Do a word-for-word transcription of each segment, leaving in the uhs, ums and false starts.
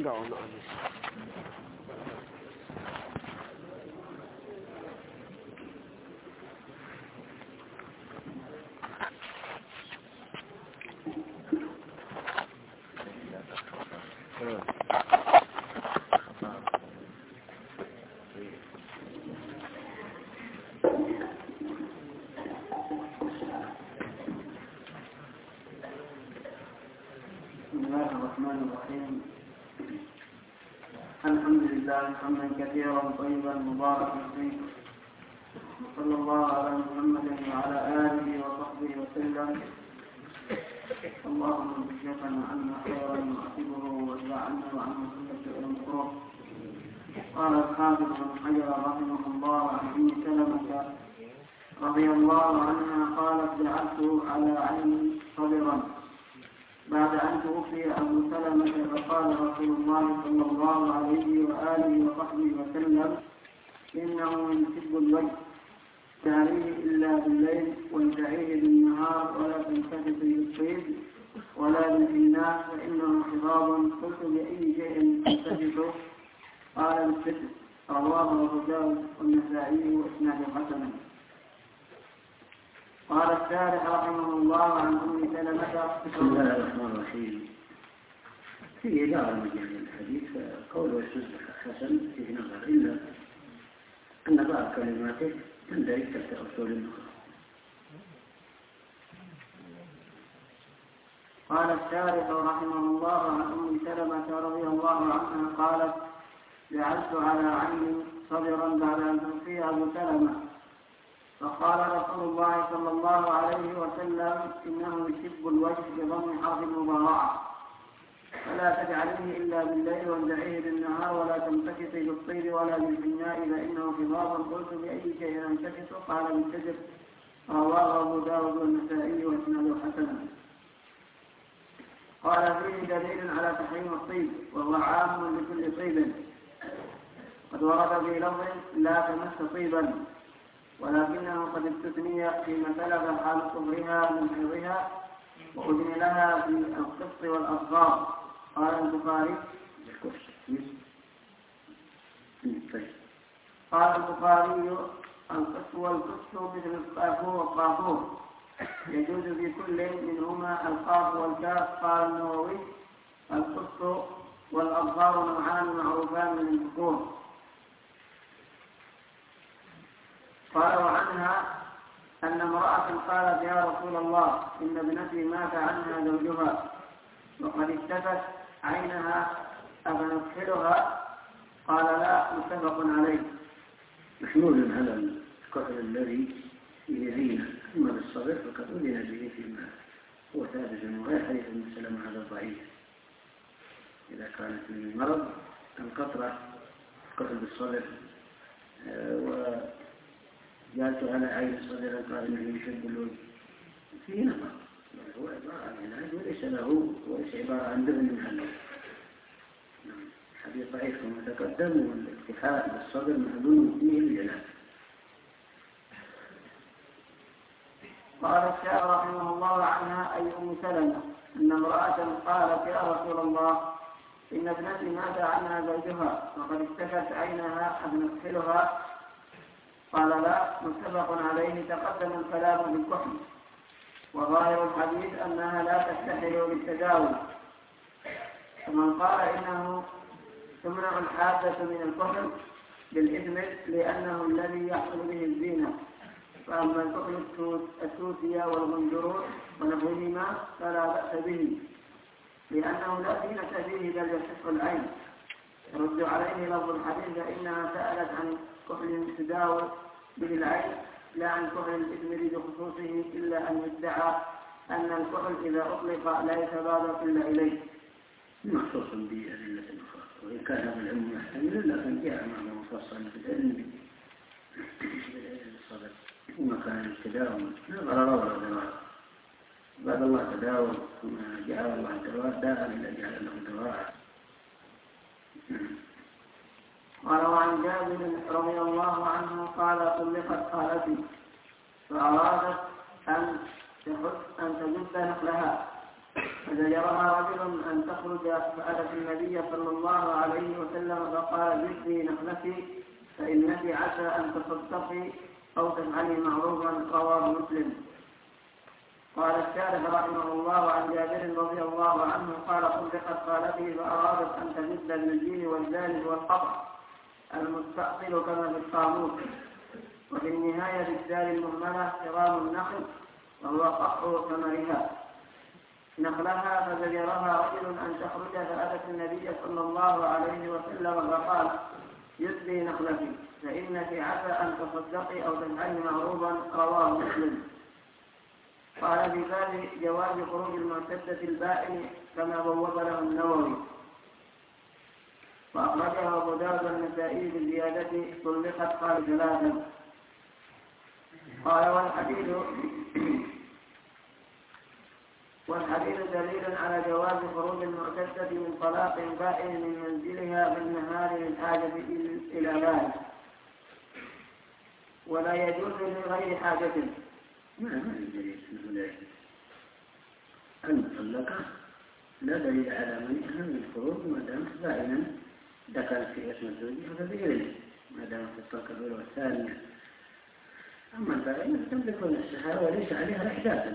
دعونا حمدا كثيرا طيبا مباركا فيه، وصلى الله على محمد وعلى آله وصحبه وسلم. اللهم بشفنا عنا خيرا وأعتبه وارضى عنا وعنا كل شيء مكروه. قال الحافظ بن حجر رحمه الله عن ام سلمة رضي الله عنها قالت: جعلت على عيني صبرا بعد أن توفي أبو سلمة، فقال رسول الله صلى الله عليه وآله وصحبه وسلم: إنه ينسب الوجه تاريه إلا بالليل وانتعيه بالنهار، ولا تنتفت بالصيد ولا بالجناح فإنه خضاب. قلت: بأي شيء تنتفته؟ قال: بالصدق. رواه أبو داود والنسائي وإسناده حسن. قال الشارح رحمه الله عن أم سلمة: بسم الله الرحمن الرحيم. في إدارة من الحديث قوله يسوس حسن فيه نظر، إلا أن بعض كلماته تندرج تحت أصول النظر. قال الشارح رحمه الله عن أم سلمة رضي الله عنها قالت: جعلت على عيني صبرا بعد أن توفي أبو سلمة، فقال رسول الله صلى الله عليه وسلم: إنه يشب الوجه بضم حرف المضارعة، فلا تجعليه إلا بالليل وانزعيه بالنهار، ولا تمتكسي بالطيب ولا بالجناء فإنه خضاب. قلت: بأي شيء أمتكس؟ قال: بالسجر. رواه أبو داود والنسائي وإسناده حسن. قال: فيه دليل على تحريم الطيب، وهو عام لكل طيب. قد ورد في لفظ: لا تمس طيبا، ولكنه قد استثني فيما سلف حال صبرها من حيضها، وأذن لها في القسط والأصغار. قال البخاري: قال البخاري: القسط والقسط مثل القافور والقافور، يجوز في كل منهما القاف والكاف. قال النووي: القسط والأصغار نوعان معروفان من الذكور. قال: وعنها أن امرأة قالت: يا رسول الله، إن ابنتي مات عنها زوجها وقد اشتكت عينها، أفنكحلها؟ قال: لا. متفق عليه. محمول على الكحل الذي يزين، أما بالصبر فقد أذن به فيما هو ثابت من غير حديث ام سلمة هذا الضعيف. إذا كانت من المرض القطرة كحل بالصبر، و جاءت على عين صدر قال انه يشب الوجه، فيه نظر، هو عبارة عن علاج وليس له وليس عبارة عن دهن محله. حديث ضعيف كما تقدم، والاكتفاء بالصدر محدود فيه العلاج. قال الشاعر رحمه الله عنها أي أم سلمة أن امرأة قالت: يا رسول الله، إن ابنتي مات عنها زوجها وقد اشتكت عينها، أفنكحلها؟ قال: لا. متفق عليه. تقدم الكلام بالكحل، وظاهر الحديث أنها لا تستحل بالتداوي. ومن قال إنه تمنع الحادة من الكحل بالإثم لأنه الذي يحصل به الزينة، فأما الكحل التوتية والغندرون ونحوهما فلا بأس به، لأنه لا زينة فيه بل يصح العين. يرد عليه لفظ الحديث: فإنها سألت عن كحل تداوى به العين لا عن كحل الإثمر بخصوصه، إلا أن يدعى أن الكحل إذا أطلق لا يتبادر إلا إليه. مخصوص بأدلة أخرى، وإن كان هذا العلم يحتمل، لكن جاء معه مفصل في العلم بالصدق وما كان التداوم لا ضرر ولا ضرار. بعد الله تداوم، وما جعل الله الدواء داء إلا جعل له دواء. قال: وعن جابر رضي الله عنه قال: طلقت خالتي فأرادت أن تجد نخلها، فزجرها رجل أن تخرج فأتت النبي صلى الله عليه وسلم فقال جدي نخلتي فإنك عسى أن تصدقي أو تفعلي معروفا. رواه مسلم. قال الشارح رحمه الله عن جابر رضي الله عنه قال صدقت خالتي فأرادت أن تجد بالجيم والدال والقطع المستأصل كما في القاموس، وفي النهاية بالدال المهملة حرام النخل وهو قطع ثمرها نخلها. فزجرها رجل أن تخرج فأتت النبي صلى الله عليه وسلم فقال يسبي نخلتي فإنك عسى أن تصدقي أو تفعلي معروفا. رواه مسلم. قال في باب جواز خروج المعتدة البائن كما بوب له النووي، وأخرجه أبو داود النسائي بزيادة طلقت قال ثلاثا. قال والحديث والحديث دليل على جواز خروج المعتدة من طلاق بائن من منزلها بالنهار للحاجة إلى ذلك، ولا يجوز لغير حاجة. ما ما دليل مثل ذلك. المطلقة لا دليل على منعها من الخروج ما دامت بائنا دخلت في اسم الزوج فبغيره ما دامت في الطلقة الأولى والثانية. أما البائنة فتملك نفسها وليس عليها إحداث.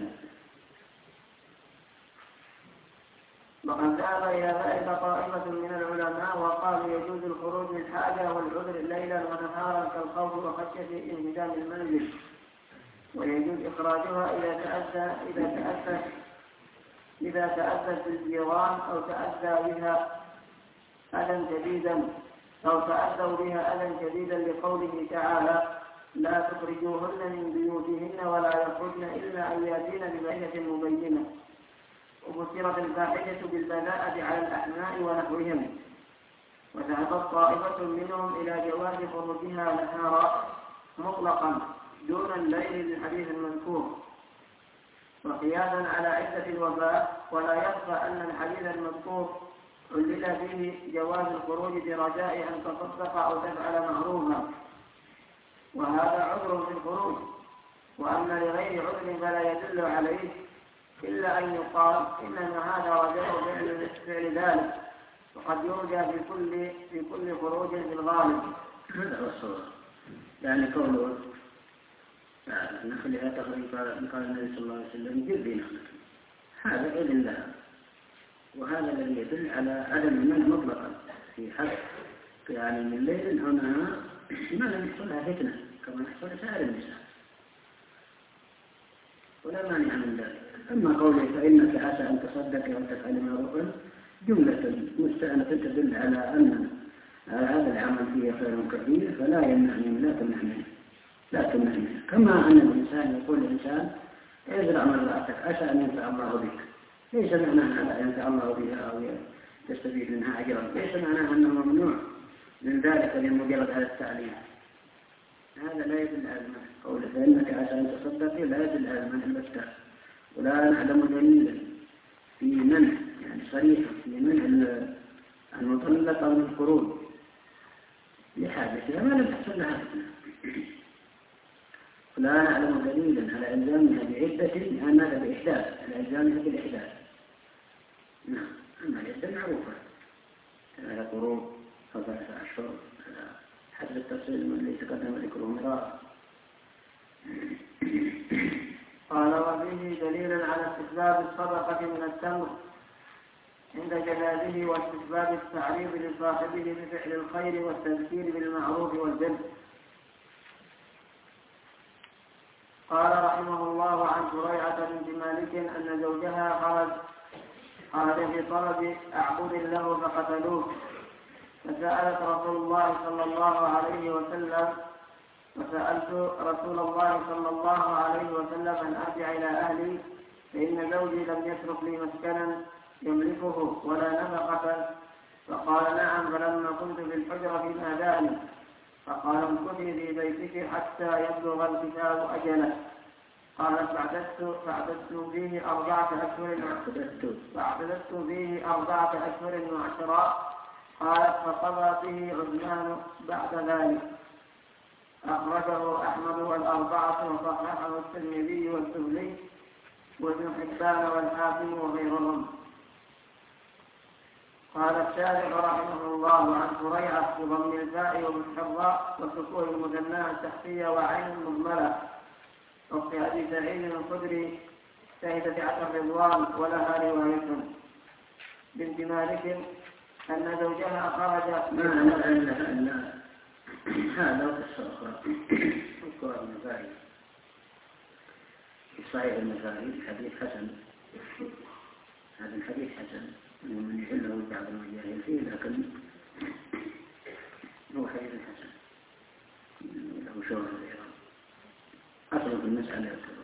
وقد ذهب إلى ذلك طائفة من العلماء وقالوا يجوز الخروج للحاجة والعذر ليلا ونهارا كالخوف وخشية انهدام المنزل، ويجوز إخراجها إذا تأذى إذا تأذى إذا تأذى بالجيران أو تأذى بها أذى شديدا أو تأذوا بها أذى شديدا لقوله تعالى لا تخرجوهن من بيوتهن ولا يخرجن إلا أن يأتين ببينة مبينة. وفسرت الفاحشة بالبذاءة على الأحماء ونحوهم. وذهبت طائفة منهم إلى جواز خروجها نهارا مطلقا دون الليل للحديث المذكور وقياسا على عدة الوفاة. ولا يخفى أن الحديث المذكور علل فيه جواز الخروج برجاء أن تصدق أو تفعل معروفا، وهذا عذر في الخروج. وأما لغير عذر فلا يدل عليه إلا أن يقال إنما هذا رجاء فعل ذلك، وقد يرجى في كل في كل خروج في الغالب. هذا هو الصواب. يعني قوله نخلها تخرج قال النبي صلى الله عليه وسلم جذي نخلة، هذا إذن لها، وهذا الذي يدل على عدم المنع مطلقا في حق يعني من الليل أو نهار ما لم يحصلها فتنة كما يحصل سائر النساء، ولا مانع من ذلك. أما قوله فإنك عسى أن تصدق وتفعل معروفا جملة مستأنة تدل على أن هذا العمل فيه خير كثير فلا يمنعني لا تمنع منه لا تمنع منه. كما أن الإنسان يقول الإنسان ازرع مرأتك عسى أن ينفع الله بك، ليس معناه على أن ينفع الله بها أو تستفيد منها أجرا، ليس معناه أنه ممنوع من ذلك لمجرد هذا التعليم. هذا لا يدل على المنع. قوله فإنك عسى أن تصدق لا يدل على المنع البتة. ولا نعلم دليلا في منع يعني صريحا في منع المطلقة من الخروج لحاجتها ما لم تحصل لها فتنة. لا نعلم دليلا على إلزامها بعدة لأن هذا بإحداث على إلزامها بالإحداث. نعم. أما العدة معروفة على قروب خمسة أشهر حسب التفصيل الذي تقدم ذكره مرارا. قال وفيه دليل على استحباب الصدقة من التمر عند جنازه واستحباب التعريض لصاحبه بفعل الخير والتذكير بالمعروف والبر. قال رحمه الله عن سريعة بنت مالك أن زوجها خرج خرج في طلب أعبد له فقتلوه، فسألت رسول الله صلى الله عليه وسلم وسألت رسول الله صلى الله عليه وسلم أن أرجع إلى أهلي فإن زوجي لم يترك لي مسكنا يملكه ولا نفقة، فقال نعم، فلما كنت في الحجرة ناداني فقال امكثي في بيتك حتى يبلغ الكتاب أجله. قالت فاعتدت فاعتدت فيه أربعة أشهر فاعتدت فيه أربعة أشهر وعشرة. قالت فقضى به عثمان بعد ذلك. أخرجه أحمد والأربعة وصححه الترمذي والسبلي وابن حبان والحاكم وغيرهم. قال الشارح رحمه الله عن ثريعة بضم الفاء وبالحراء وسكون المثنى التحتية وعين مضمرة أخت أبي سعيد الخدري شهدت عشر الرضوان ولها رواية بنت مالك أن زوجها خرج ما أن هذا قصة أخرى اذكر المفاهيم في صحيح المفاهيم حديث حسن. هذا الحديث حسن ومن يحله بعض المجاهل فيه لكن هو حديث حسن له شهرة في الإيران أصل في المسألة يذكره.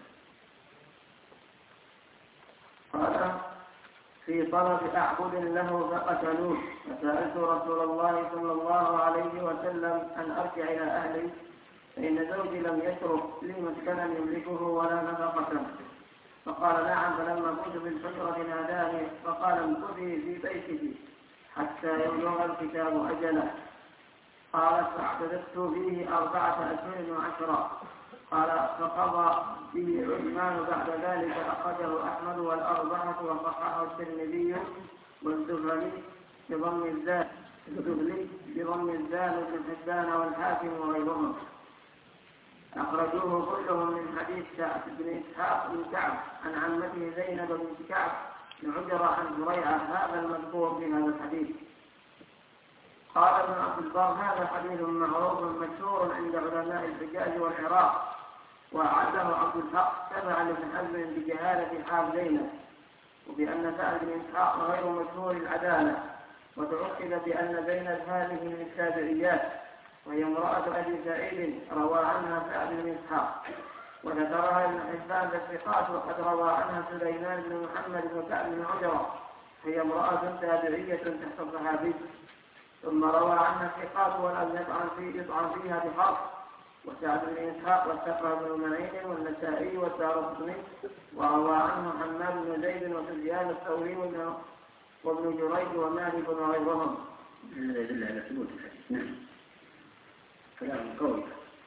قال في طلب أعبد له فقتلوه فسألت رسول الله صلى الله عليه وسلم أن أرجع إلى أهلي فإن زوجي لم يترك لي مسكنا يملكه ولا نفقة. فقال نعم. فلما كنت في الحجرة ناداني فقال امكثي في بيته حتى يبلغ الكتاب أجله. قالت فاعتدت فيه أربعة أشهر وعشرة. قال فقضى به عثمان بعد ذلك أخرجه أحمد والأربعة وصححه الترمذي والزهري بضم الزال الزهري بضم الزال بن حبان والحاكم وغيرهم. أخرجوه كلهم من حديث سعد بن إسحاق بن كعب عن عمته زينب بن كعب بن عجرة عن زريعة هذا المذكور في هذا الحديث. قال ابن عبد البر هذا حديث معروف مشهور عند علماء الحجاز والعراق وأعده عبد الحق تبعا لابن حزم بجهالة حال زينب وبأن سعد بن إسحاق غير مشهور العدالة وتعقب بأن زينب هذه من التابعيات وهي امرأة أبي سعيد روى عنها سعد بن إسحاق وذكرها ابن حبان بالثقات وقد روى عنها سليمان بن محمد بن كعب بن عجرة هي امرأة تابعية تحت الصحابي. ثم روى عنها الثقات ولم يطعن في يطعن فيها بحرف وسعد بن إسحاق والثقة بن معين والنسائي والدارقطني وروى عنه حماد بن زيد وسفيان الثوري وابن جريج ومالك وغيرهم. هذا يدل على ثبوت الحديث. نعم كلام قوي.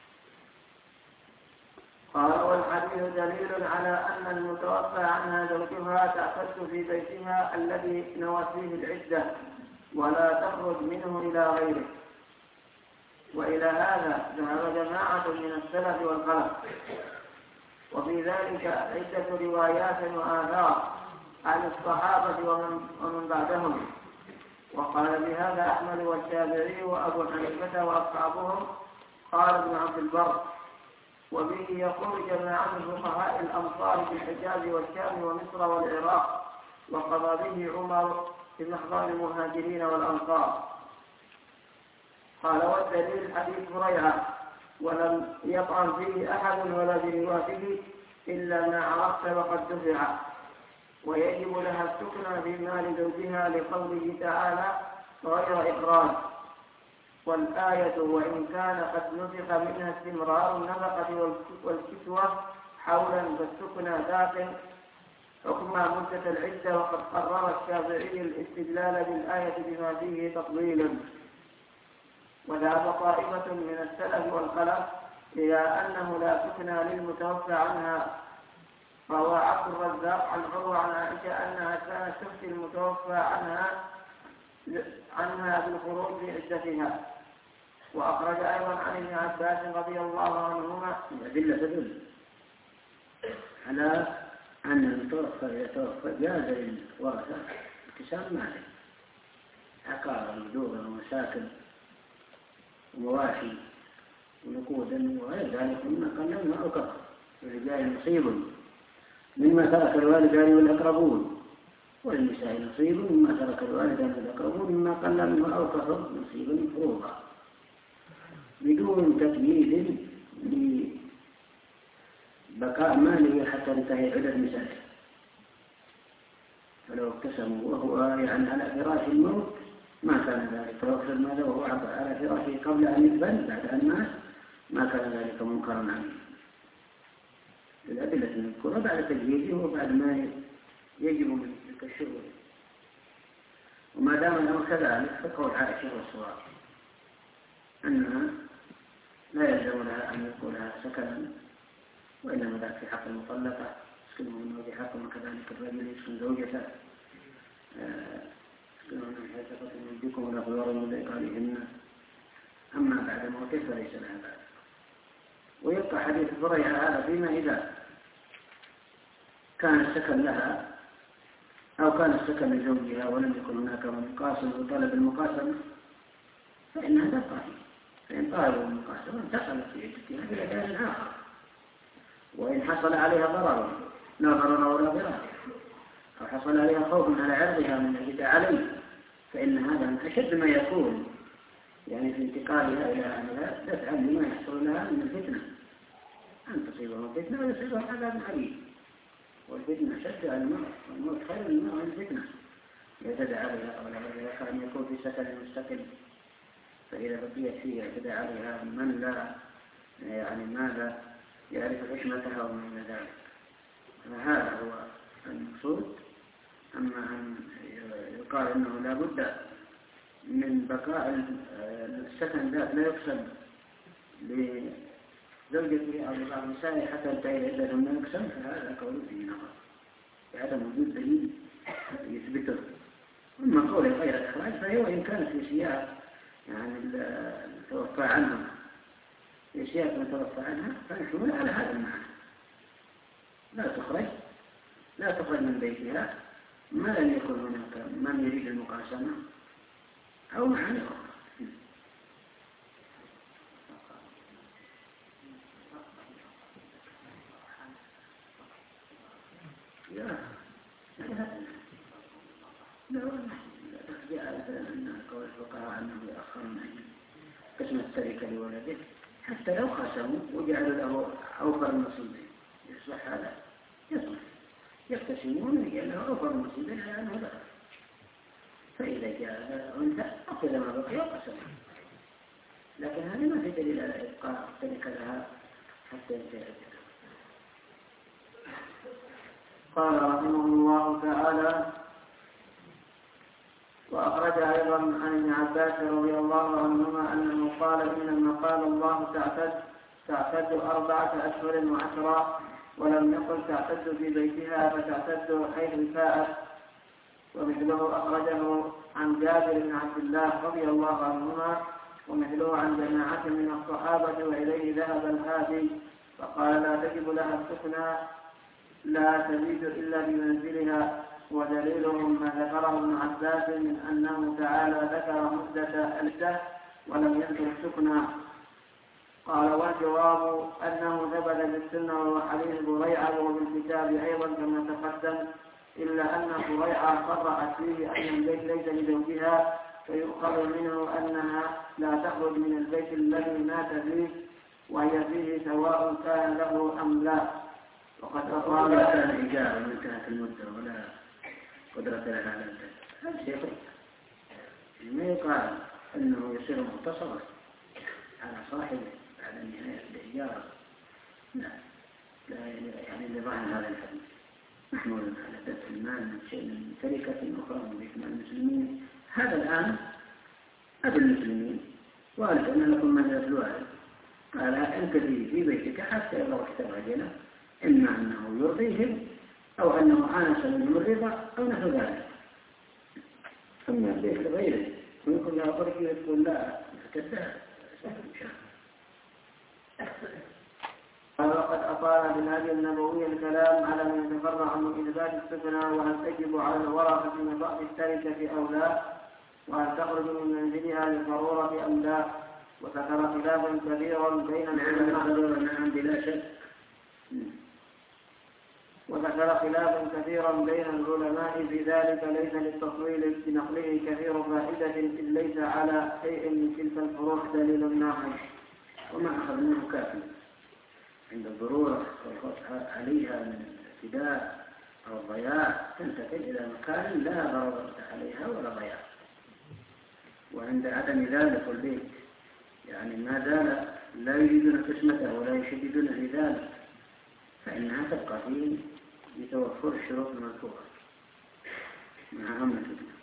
قال والحديث دليل على أن المتوفى عنها زوجها تعتد في بيتها الذي نوت فيه العدة ولا تخرج منه إلى غيره. وإلى هذا ذهب جماعة من السلف والخلف وفي ذلك عدة روايات وآثار عن الصحابة ومن, ومن بعدهم. وقال بهذا أحمد والشافعي وأبو حنيفة وأصحابهم. قال ابن عبد البر وبه يقول جماعة فقهاء الأمصار في الحجاز والشام ومصر والعراق وقضى به عمر في محضر المهاجرين والأنصار. قال والدليل حديث ثريعة ولم يطعن فيه أحد ولا برواته إلا ما عرفت وقد دفع ويجب لها السكنى في مال زوجها لقوله تعالى غير إخراج. والآية وإن كان قد نسخ منها استمرار النفقة والكسوة حولا فالسكنى داخل حكم مدة العدة. وقد قرر الشافعي الاستدلال بالآية بما فيه تفضيل. وذهب طائفة من السلف والخلف إلى أنه لا سكنى للمتوفى عنها. روى عبد الرزاق عن عروة عن عائشة أنها كانت تفتي المتوفى عنها عنها بالخروج في عدتها. وأخرج أيضا عن ابن عباس رضي الله عنهما. الأدلة تدل على أن المتوفى يتوفى جاز للورثة اكتساب ماله عقارا ودورا ومساكن ومواشي ونقودا وغير ذلك مما قلنا أو كثر. للرجال نصيب مما ترك الوالدان والأقربون وللنساء نصيب مما ترك الوالدان والأقربون مما قل منه أو كثر نصيبا مفروضا بدون تقييد لبقاء ماله حتى انتهي عدد مساكن. فلو اقتسموا وهو يعني على فراش الموت ما كان ذلك. فلو اقتسم ماذا وهو على فراشه قبل أن يدفن بعد أن مات ما كان ذلك منكرا عنه. الأدلة المذكورة بعد تجهيزه وبعد ما يجب من تلك الشغل. وما دام أنه كذلك فقول عائشة والصواب أنها لا يلزم لها أن يكون لها سكنا وإنما ذاك في حق المطلقة يسكنه من وجهكم وكذلك الرجل يسكن زوجته يسكنه من حيث فتن من بكم ولا غيار من لإقالهن أما بعد موته فليس لها بعد. ويبقى حديث بريعة هذا فيما إذا كان السكن لها أو كان السكن لزوجها ولم يكن هناك مقاسم وطلب المقاسمة فإنها تبقى فيه. فإن طالبوا المقاسمة انتقلت في عدتها إلى دار آخر. وإن حصل عليها ضرر لا ضرر ولا ضرر أو حصل عليها خوف على عرضها من الجدى عليه فإن هذا من أشد ما يكون يعني في انتقالها إلى أهلها تفعل لما يحصل لها من الفتنة أن تصيبهم فتنة ويصيبهم عذاب عليم. والفتنة شد على الموت والموت خير من الموت الفتنة يعتدى عليها أو لا كان يكون في سكن مستقل فإذا بقيت فيه يعتدى عليها من لا يعني ماذا يعرف حكمتها ومن ذلك. فهذا هو المقصود. أما أن يقال أنه لا بد من بقاء السكن ذات لا يقسم لزوجته أو لبعض النساء حتى تنتهي عدة ثم يقسم فهذا قول فيه نظر بعدم وجود دليل يثبته. أما قول غير الإخراج فهو إن كانت في سياق يعني التوفى عنها في سياق المتوفى عنها فنحمل على هذا المعنى لا تخرج لا تخرج من بيتها ما لم يكن هناك من يريد المقاسمة أو معنى أخرى. لا لا جاء أن قول الفقهاء أنه يأخرون قسم التركة لولده حتى لو خسروا وجعلوا له أوفر النصيبين يصلح هذا يصلح يقتسمون ويجعل له أوفر النصيبين على أنه ذكر فإذا جاء أنت أخذ ما بقي وقسم. لكن هذا ما في دليل على إبقاء التركة لها حتى ينتهي. قال رحمه الله تعالى وأخرج أيضا عن ابن عباس رضي الله عنهما أنه قال إنما قال الله تعتد تعتد أربعة أشهر وعشرا ولم يقل تعتد في بيتها فتعتد حيث شاءت. ومثله أخرجه عن جابر بن عبد الله رضي الله عنهما ومثله عن جماعة من الصحابة وإليه ذهب الحافي فقال لا تجب لها السكنى لا تزيد إلا بمنزلها. ودليلهم ما ذكره ابن عباس من أنه تعالى ذكر مدة الشهر ولم يذكر السكنى. قال والجواب أنه ثبت بالسنة وهو حديث بريعة وبالكتاب أيضا كما تقدم إلا أن بريعة صرحت فيه أن البيت ليس لزوجها فيؤخذ منه أنها لا تخرج من البيت الذي مات فيه وهي فيه سواء كان له أم لا. وقد أطال كان إجابة من انتهت المدة ولا قدرة لها على البيت هذا شيء ما يقال أنه يصير مختصرا على صاحبه بعد نهاية الإجارة لا لا يعني لظاهر هذا الحديث محمول على دفع المال من شيء من تركة أخرى من بيت مال المسلمين. هذا الآن أبو المسلمين وقال أن لكم من يتلوها قال أنت في بيتك حتى لو احتاج إما أنه يرضيهم أو أنه آنس منهم الرضا أو نحو ذلك. أما البيت لغيره ويقول لها بركي يقول لا فتدها وقد أطال بالهدي النبوي الكلام على من يتفرع من إثبات السكنى وهل تجب على الورثة من بعض التركة أو لا وهل تخرج من منزلها للضرورة أم لا. وذكر خلافا كثيرا بين العلماء بلا شك وذكر خلافا كثيرا بين العلماء في ذلك ليس للتطويل بنقله كثير فائدة إذ ليس على شيء من تلك الفروع دليل ناقض. وما أخذ منه كافي عند الضرورة والخوف عليها من الاعتداء أو الضياع تنتقل إلى مكان لا ضرورة عليها ولا ضياع. وعند عدم ذلك البيت يعني ما زال لا يريدون قسمته ولا يشددون في ذلك فإنها تبقى فيه لتوفر الشروط المذكورة مع أمة الدين.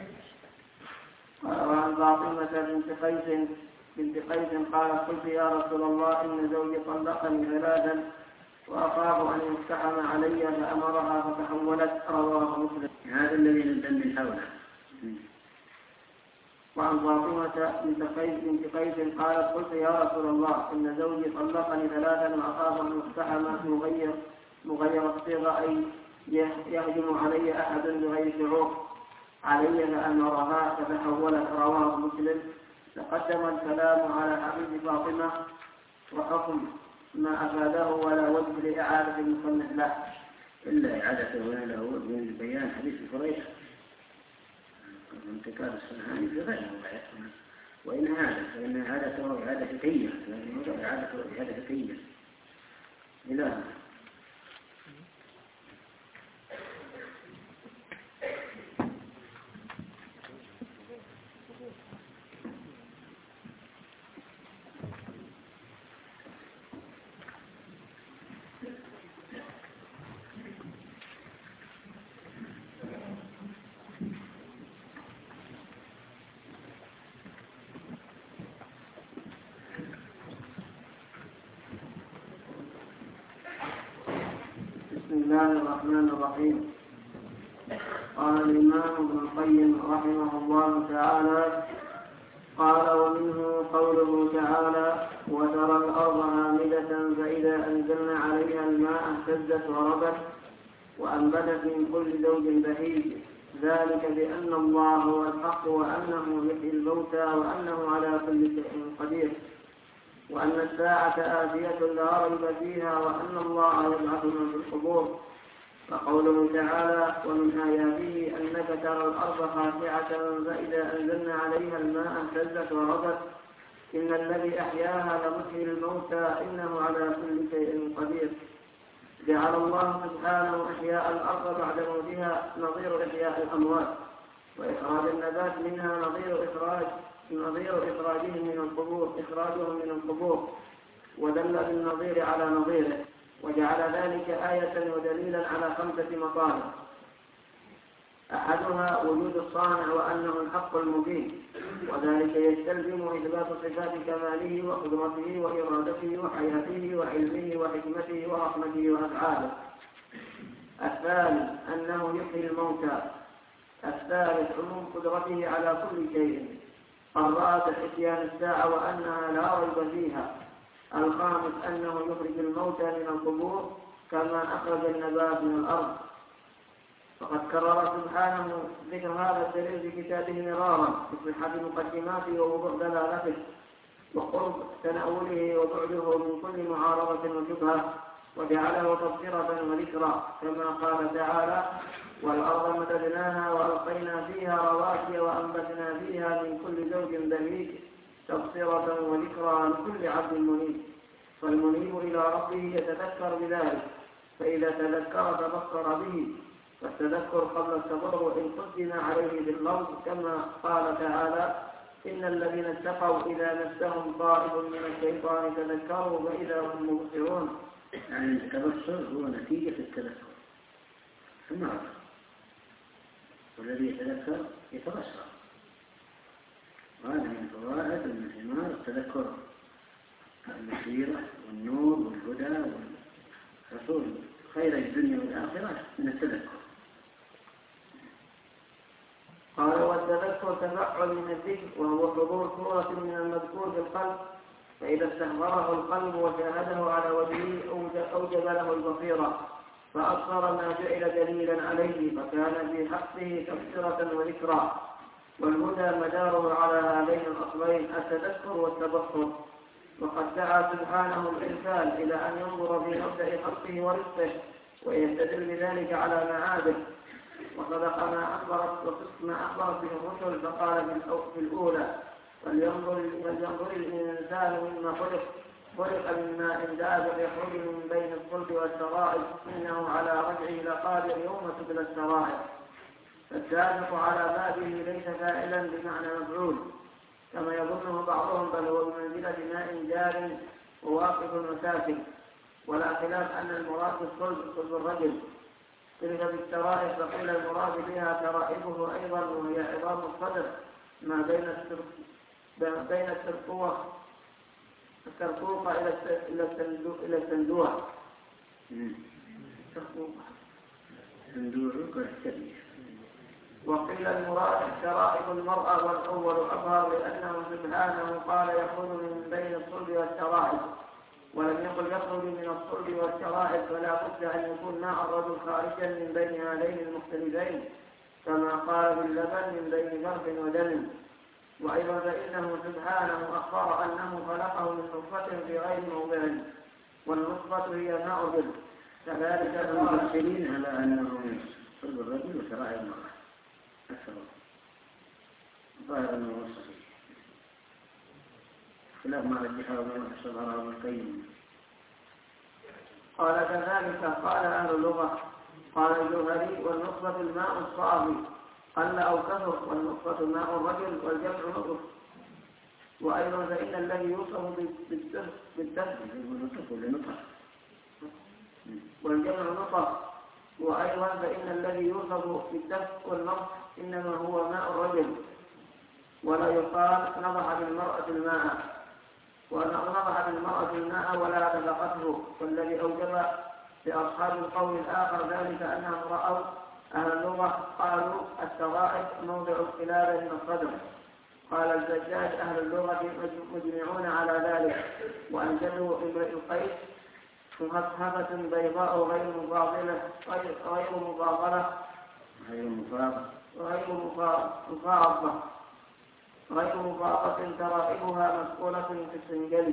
وعن فاطمة بنت قيس بنت قيس قالت قلت يا رسول الله إن زوجي طلقني ثلاثا وأخاف أن يقتحم علي فأمرها فتحولت. رواه مسلم. هذا الذي من حوله. وعن فاطمة بنت قيس بنت قيس قالت قلت يا رسول الله إن زوجي طلقني ثلاثا وأخاف أن يقتحم مغير مغير الصيغة أي يهجم علي أحد بغير شعور علي فأمرها فتحولت. رواه مسلم. تقدم الكلام على حديث فاطمة وحكم ما أفاده ولا وجه لإعادة المصنف له إلا إعادته له من بيان حديث فريدة انتقال الصنعاني في غير موضعه، وإن عادة فإن إعادته إعادة فقهية، لأنه إعادته إعادة فقهية إلى بسم الله الرحمن الرحيم. قال الإمام ابن القيم رحمه الله تعالى قال ومنه قوله تعالى وترى الأرض هامدة فإذا أنزلنا عليها الماء اهتزت وربت وأنبتت من كل زوج بهيج ذلك بأن الله هو الحق وأنه يحيي الموتى وأنه على كل شيء قدير وأن الساعة آتية لا ريب فيها وأن الله يبعث من في القبور. وقوله تعالى ومن آياته أنك ترى الأرض خاشعة فإذا أنزلنا عليها الماء اهتزت وربت إن الذي أحياها لمحيي الموتى إنه على كل شيء قدير. جعل الله سبحانه إحياء الأرض بعد موتها نظير إحياء الأموات وإخراج النبات منها نظير إخراج نظير إخراجهم من القبور إخراجهم من القبور ودل بالنظير على نظيره وجعل ذلك آية ودليلا على خمسة مطالب. أحدها وجود الصانع وأنه الحق المبين وذلك يستلزم إثبات صفات كماله وقدرته وإرادته وحياته وعلمه وحكمته ورحمته وأفعاله. الثاني أنه يحيي الموتى. الثالث عموم قدرته على كل شيء. الرابع إتيان الساعة وأنها لا ريب فيها. الخامس أنه يخرج الموتى من القبور كما أخرج النبات من الأرض. فقد كرر سبحانه ذكر هذا الدليل في كتابه مرارا بصحة مقدماته ووضوح دلالته وقرب تناوله وبعده من كل معارضة وشبهة وجعله تبصرة وذكرى كما قال تعالى والأرض مددناها وألقينا فيها رواسي وأنبتنا فيها من كل زوج بهيج تبصرة وذكرى لكل عبد منيب. فالمنيب إلى ربه يتذكر بذلك فإذا تذكر تبصر به فالتذكر قبل التضرع إن قدم عليه بالموت كما قال تعالى إن الذين اتقوا إذا مسهم طائف من الشيطان تذكروا وإذا هم مبصرون. يعني التبصر هو نتيجة التذكر ثم عرف والذي يتذكر يتبصر وهذا من فوائد ومن ثمار التذكر البصيرة والنور والهدى والحصول خير الدنيا والآخرة من التذكر. قال والتذكر تفعل من الذكر وهو حضور صورة من المذكور في القلب فإذا استحضره القلب وشاهده على وجهه أوجب له البصيرة فأبصر ما جعل دليلا عليه فكان في حقه تبصرة وذكرى. والهدى مداره على هذين الأصلين التذكر والتبصر. وقد دعا سبحانه الإنسان إلى أن ينظر في مبدأ خلقه ورزقه ويستدل بذلك على معاده وصدق ما أخبرت وصدق ما أخبرت به الرسل فقال في الأولى فلينظر الإنسان مما خلق خلق من ماء دافق يخرج من بين الصلب والسرائر إنه على رجعه لقادر يوم تبلى السرائر. فالدافق على بابه ليس فاعلا بمعنى مفعول كما يظنه بعضهم بل هو بمنزلة ماء جار وواقف وساكن ولا خلاف أن المراد بالصلب صلب الرجل. تلك بالسرائر فقيل المراد بها ترائبه أيضا وهي عظام الصدر ما بين بين الترقوة الترقوقة إلى السندوع وقيل المراد شرائط المرأة والأول أظهر لأنه سبحانه قال يخرج من بين الصلب والشرائط، ولم يقل يخرج من الصلب والشرائط، فلا بد أن يكون ماء الرجل خارجا من بين هذين المختلفين كما قال باللبن من بين فرث ودم. وأيضا فإنه سبحانه أخبر أنه خلقه من نطفة في غير موضع، والنطفة هي ماء الرجل، كذلك المفسرين على أنه من صلب الرجل وشرائط المرأة أكثر ظاهر أنه هو الصحيح، خلاف ما رجحه من الصغار أو القيم. قال كذلك قال أهل اللغة. قال الجوهري والنطفة الماء الصافي قل أو كثر، والنطفة ماء الرجل والجمع نطف. وأيضا فإن الذي يوصف بالدفء والجمع نطف. وأيضا فإن الذي يوصف بالدفء والنطف إنما هو ماء الرجل، ولا يقال نضح بالمرأة الماء ونضح بالمرأة الماء ولا تلقته. والذي أوجب لأصحاب القول الآخر ذلك أنهم رأوا أهل اللغة قالوا الشرائط موضع اختلاف من الصدر. قال الزجاج أهل اللغة مجمعون على ذلك، وأنجده امرئ القيس مهفهفة بيضاء غير مفاضلة غير مفاضلة غير مفاضلة غير مفاضة غير مفاضة ترائبها مسؤولة في السنجل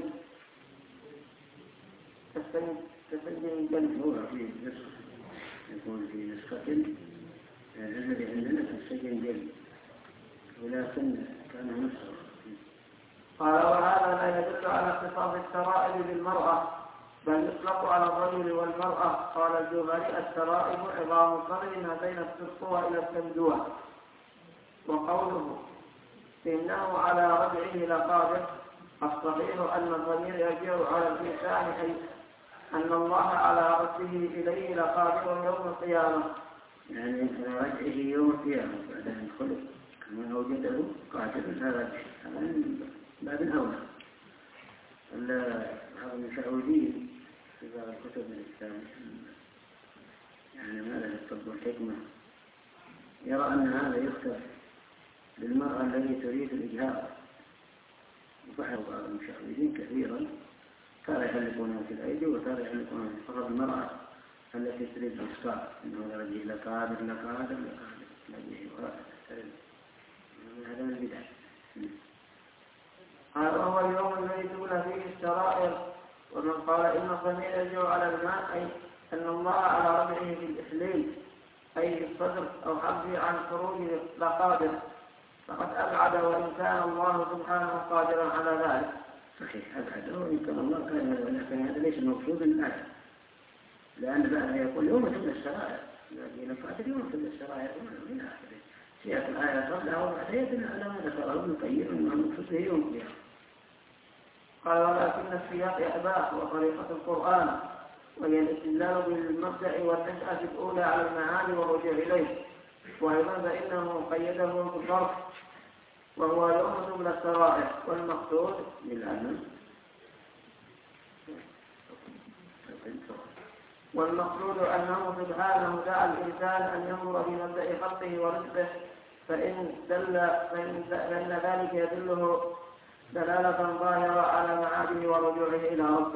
كالسنجل. هو في نسخة يكون في نسخة الذي عندنا في السنجل، ولكن كان نسخة. قال وهذا لا يدل على اختصاص الترائب بالمرأة، بل يطلق على الرجل والمرأة. قال الجوهري الترائب عظام الصدر ما بين السرقوة إلى السندوة. وقوله إنه على رجعه لقادر، الصحيح أن الضمير يرجع على الإنسان، أي أن الله على رده إليه لقادر يوم القيامة، يعني على رجعه يوم القيامة بعد أن خلق كما وجده قادر على بعد الأولى. بعض المشعوذين في بعض الكتب الإسلام يعني ما له الطب والحكمة يرى أن هذا يكتب للمرأة التي تريد الإجهاض. وبحث بعض المشعوذين كثيرا، ترى يحلقون في الأيدي وترى يحلقون فقط المرأة التي تريد الإسقاط، إنه يرجع إلى قادر إلى قادر إلى قادر تلاقيه وراء هذا من البدع. هذا هو اليوم الذي تولى فيه الشرائر. ومن قال إن الضمير يرجع على الماء أي أن الله على رجعه في الإحليل أي في الصدر أو حبه عن خروجه لقادر، فقد أبعد وإن كان الله سبحانه قادرا على ذلك. صحيح أبعد وإن كان الله قادرا، لكن هذا ليس المقصود الآية، لأن بعد يقول يوم تولى الشرائر، الذين قاتل يوم تولى الشرائر من آخره. سياق الآية قبلها وبعدها يدل على ما ذكره ابن القيم أنه المقصود به يوم القيامة. قال ولكن السياق أباح وطريقة القرآن، وهي الاستدلال بالمبدأ والنشأة الأولى على المعاني والرجوع إليه. وأيضا فإنه قيده بالظرف وهو يوم تبلى الشرائع، والمقصود بالأمن والمقصود أنه سبحانه دعا الإنسان أن ينظر في مبدأ خلقه ورزقه، فإن دل فإن ذلك يدله دلالة ظاهرة على معاده ورجوعه إلى ربه.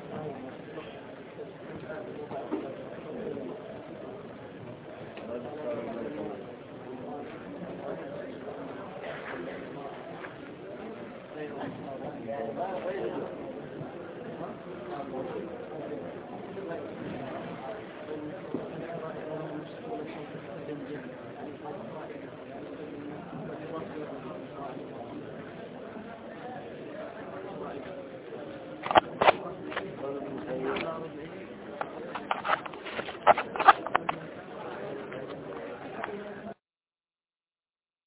Thank you.